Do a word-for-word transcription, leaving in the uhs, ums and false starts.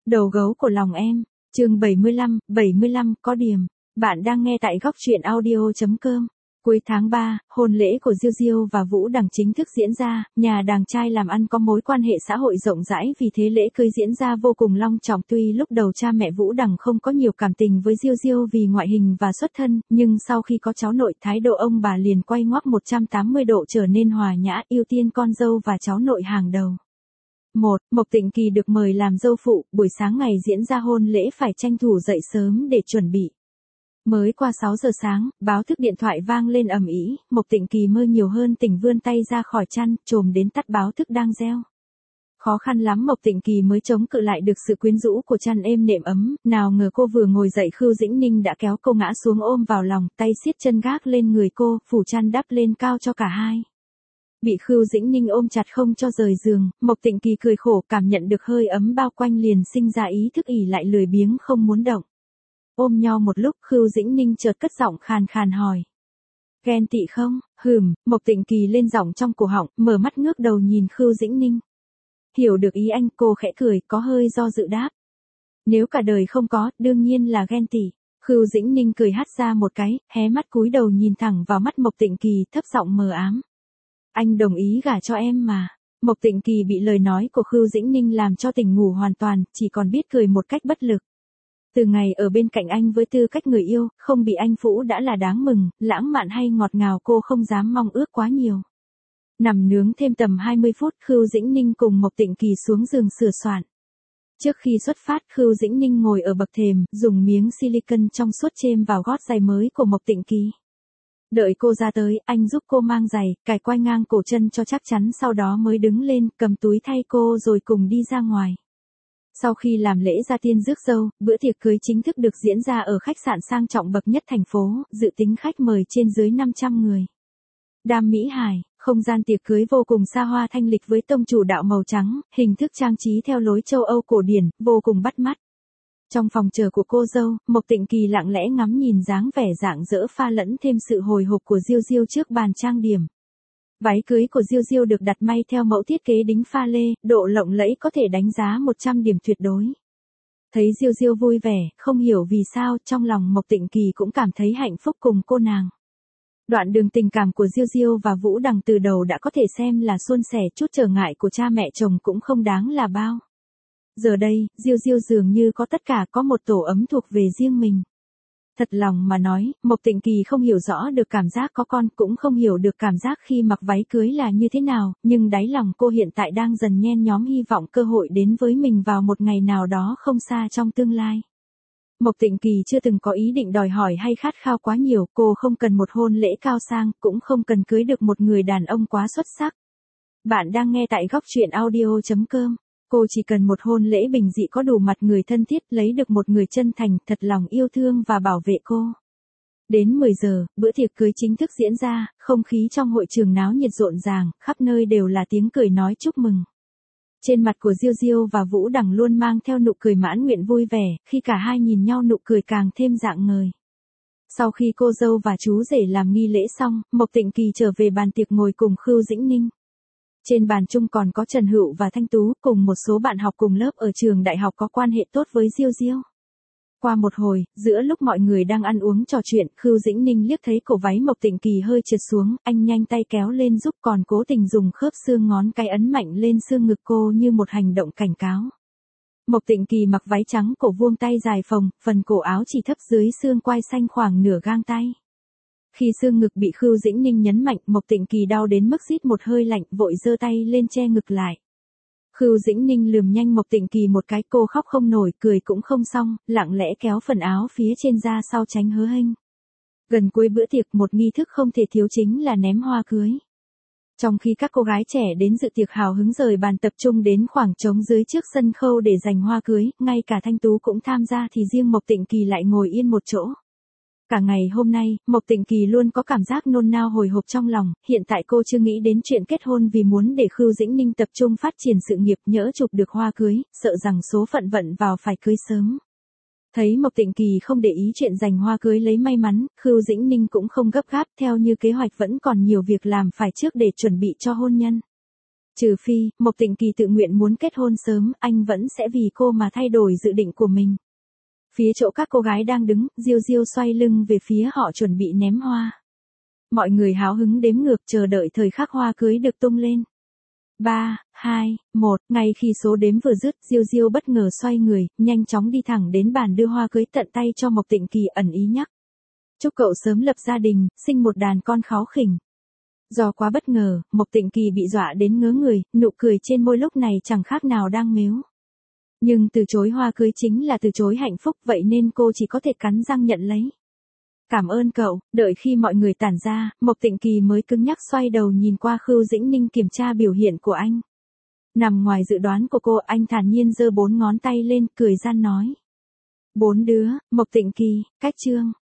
Đầu gấu của lòng em, chương bảy mươi lăm, bảy mươi lăm có điểm. Bạn đang nghe tại góc truyện audio chấm com. Cuối tháng ba, hôn lễ của Diêu Diêu và Vũ Đằng chính thức diễn ra, nhà đàng trai làm ăn có mối quan hệ xã hội rộng rãi vì thế lễ cưới diễn ra vô cùng long trọng. Tuy lúc đầu cha mẹ Vũ Đằng không có nhiều cảm tình với Diêu Diêu vì ngoại hình và xuất thân, nhưng sau khi có cháu nội thái độ ông bà liền quay ngoắt một trăm tám mươi độ trở nên hòa nhã, ưu tiên con dâu và cháu nội hàng đầu. một. Mộc Tịnh Kỳ được mời làm dâu phụ, buổi sáng ngày diễn ra hôn lễ phải tranh thủ dậy sớm để chuẩn bị. Mới qua sáu giờ sáng, báo thức điện thoại vang lên ầm ĩ, Mộc Tịnh Kỳ mơ nhiều hơn tỉnh vươn tay ra khỏi chăn, chồm đến tắt báo thức đang reo. Khó khăn lắm Mộc Tịnh Kỳ mới chống cự lại được sự quyến rũ của chăn êm nệm ấm, nào ngờ cô vừa ngồi dậy Khưu Dĩnh Ninh đã kéo cô ngã xuống ôm vào lòng, tay siết chân gác lên người cô, phủ chăn đắp lên cao cho cả hai. Bị Khưu Dĩnh Ninh ôm chặt không cho rời giường, Mộc Tịnh Kỳ cười khổ, cảm nhận được hơi ấm bao quanh liền sinh ra ý thức ỉ lại lười biếng không muốn động. Ôm nhau một lúc, Khưu Dĩnh Ninh chợt cất giọng khàn khàn hỏi. Ghen tị không? Hừm, Mộc Tịnh Kỳ lên giọng trong cổ họng, mở mắt ngước đầu nhìn Khưu Dĩnh Ninh. Hiểu được ý anh, cô khẽ cười, có hơi do dự đáp. Nếu cả đời không có, đương nhiên là ghen tị. Khưu Dĩnh Ninh cười hắt ra một cái, hé mắt cúi đầu nhìn thẳng vào mắt Mộc Tịnh Kỳ, thấp giọng mờ ám. Anh đồng ý gả cho em mà. Mộc Tịnh Kỳ bị lời nói của Khưu Dĩnh Ninh làm cho tỉnh ngủ hoàn toàn, chỉ còn biết cười một cách bất lực. Từ ngày ở bên cạnh anh với tư cách người yêu, không bị anh phũ đã là đáng mừng, lãng mạn hay ngọt ngào cô không dám mong ước quá nhiều. Nằm nướng thêm tầm hai mươi phút, Khưu Dĩnh Ninh cùng Mộc Tịnh Kỳ xuống giường sửa soạn. Trước khi xuất phát, Khưu Dĩnh Ninh ngồi ở bậc thềm, dùng miếng silicon trong suốt chêm vào gót giày mới của Mộc Tịnh Kỳ. Đợi cô ra tới, anh giúp cô mang giày, cài quai ngang cổ chân cho chắc chắn, sau đó mới đứng lên, cầm túi thay cô rồi cùng đi ra ngoài. Sau khi làm lễ gia tiên rước dâu, bữa tiệc cưới chính thức được diễn ra ở khách sạn sang trọng bậc nhất thành phố, dự tính khách mời trên dưới năm trăm người. Đam Mỹ Hải, không gian tiệc cưới vô cùng xa hoa thanh lịch với tông chủ đạo màu trắng, hình thức trang trí theo lối châu Âu cổ điển, vô cùng bắt mắt. Trong phòng chờ của cô dâu, Mộc Tịnh Kỳ lặng lẽ ngắm nhìn dáng vẻ rạng rỡ pha lẫn thêm sự hồi hộp của Diêu Diêu trước bàn trang điểm. Váy cưới của Diêu Diêu được đặt may theo mẫu thiết kế đính pha lê, độ lộng lẫy có thể đánh giá một trăm điểm tuyệt đối. Thấy Diêu Diêu vui vẻ, không hiểu vì sao, trong lòng Mộc Tịnh Kỳ cũng cảm thấy hạnh phúc cùng cô nàng. Đoạn đường tình cảm của Diêu Diêu và Vũ Đằng từ đầu đã có thể xem là suôn sẻ, chút trở ngại của cha mẹ chồng cũng không đáng là bao. Giờ đây, Diêu Diêu dường như có tất cả, có một tổ ấm thuộc về riêng mình. Thật lòng mà nói, Mộc Tịnh Kỳ không hiểu rõ được cảm giác có con, cũng không hiểu được cảm giác khi mặc váy cưới là như thế nào, nhưng đáy lòng cô hiện tại đang dần nhen nhóm hy vọng cơ hội đến với mình vào một ngày nào đó không xa trong tương lai. Mộc Tịnh Kỳ chưa từng có ý định đòi hỏi hay khát khao quá nhiều, cô không cần một hôn lễ cao sang, cũng không cần cưới được một người đàn ông quá xuất sắc. Bạn đang nghe tại góc truyện audio chấm com. Cô chỉ cần một hôn lễ bình dị có đủ mặt người thân thiết, lấy được một người chân thành, thật lòng yêu thương và bảo vệ cô. Đến mười giờ, bữa tiệc cưới chính thức diễn ra, không khí trong hội trường náo nhiệt rộn ràng, khắp nơi đều là tiếng cười nói chúc mừng. Trên mặt của Diêu Diêu và Vũ Đằng luôn mang theo nụ cười mãn nguyện vui vẻ, khi cả hai nhìn nhau nụ cười càng thêm rạng ngời. Sau khi cô dâu và chú rể làm nghi lễ xong, Mộc Tịnh Kỳ trở về bàn tiệc ngồi cùng Khưu Dĩnh Ninh. Trên bàn chung còn có Trần Hữu và Thanh Tú, cùng một số bạn học cùng lớp ở trường đại học có quan hệ tốt với Diêu Diêu. Qua một hồi, giữa lúc mọi người đang ăn uống trò chuyện, Khưu Dĩnh Ninh liếc thấy cổ váy Mộc Tịnh Kỳ hơi trượt xuống, anh nhanh tay kéo lên giúp, còn cố tình dùng khớp xương ngón cái ấn mạnh lên xương ngực cô như một hành động cảnh cáo. Mộc Tịnh Kỳ mặc váy trắng cổ vuông tay dài phồng, phần cổ áo chỉ thấp dưới xương quai xanh khoảng nửa gang tay. Khi xương ngực bị Khưu Dĩnh Ninh nhấn mạnh, Mộc Tịnh Kỳ đau đến mức rít một hơi lạnh, vội giơ tay lên che ngực lại. Khưu Dĩnh Ninh lườm nhanh Mộc Tịnh Kỳ một cái, cô khóc không nổi, cười cũng không xong, lặng lẽ kéo phần áo phía trên ra sau tránh hớ hênh. Gần cuối bữa tiệc, một nghi thức không thể thiếu chính là ném hoa cưới. Trong khi các cô gái trẻ đến dự tiệc hào hứng rời bàn tập trung đến khoảng trống dưới trước sân khấu để giành hoa cưới, ngay cả Thanh Tú cũng tham gia thì riêng Mộc Tịnh Kỳ lại ngồi yên một chỗ. Cả ngày hôm nay, Mộc Tịnh Kỳ luôn có cảm giác nôn nao hồi hộp trong lòng, hiện tại cô chưa nghĩ đến chuyện kết hôn vì muốn để Khưu Dĩnh Ninh tập trung phát triển sự nghiệp, nhỡ chụp được hoa cưới, sợ rằng số phận vận vào phải cưới sớm. Thấy Mộc Tịnh Kỳ không để ý chuyện giành hoa cưới lấy may mắn, Khưu Dĩnh Ninh cũng không gấp gáp, theo như kế hoạch vẫn còn nhiều việc làm phải trước để chuẩn bị cho hôn nhân. Trừ phi, Mộc Tịnh Kỳ tự nguyện muốn kết hôn sớm, anh vẫn sẽ vì cô mà thay đổi dự định của mình. Phía chỗ các cô gái đang đứng, Diêu Diêu xoay lưng về phía họ chuẩn bị ném hoa. Mọi người háo hứng đếm ngược chờ đợi thời khắc hoa cưới được tung lên. ba, hai, một, ngay khi số đếm vừa dứt, Diêu Diêu bất ngờ xoay người, nhanh chóng đi thẳng đến bàn đưa hoa cưới tận tay cho Mộc Tịnh Kỳ ẩn ý nhắc. Chúc cậu sớm lập gia đình, sinh một đàn con kháu khỉnh. Do quá bất ngờ, Mộc Tịnh Kỳ bị dọa đến ngớ người, nụ cười trên môi lúc này chẳng khác nào đang mếu. Nhưng từ chối hoa cưới chính là từ chối hạnh phúc, vậy nên cô chỉ có thể cắn răng nhận lấy. Cảm ơn cậu, đợi khi mọi người tản ra, Mộc Tịnh Kỳ mới cứng nhắc xoay đầu nhìn qua Khưu Dĩnh Ninh kiểm tra biểu hiện của anh. Nằm ngoài dự đoán của cô, anh thản nhiên giơ bốn ngón tay lên, cười gian nói. Bốn đứa, Mộc Tịnh Kỳ, cách chương.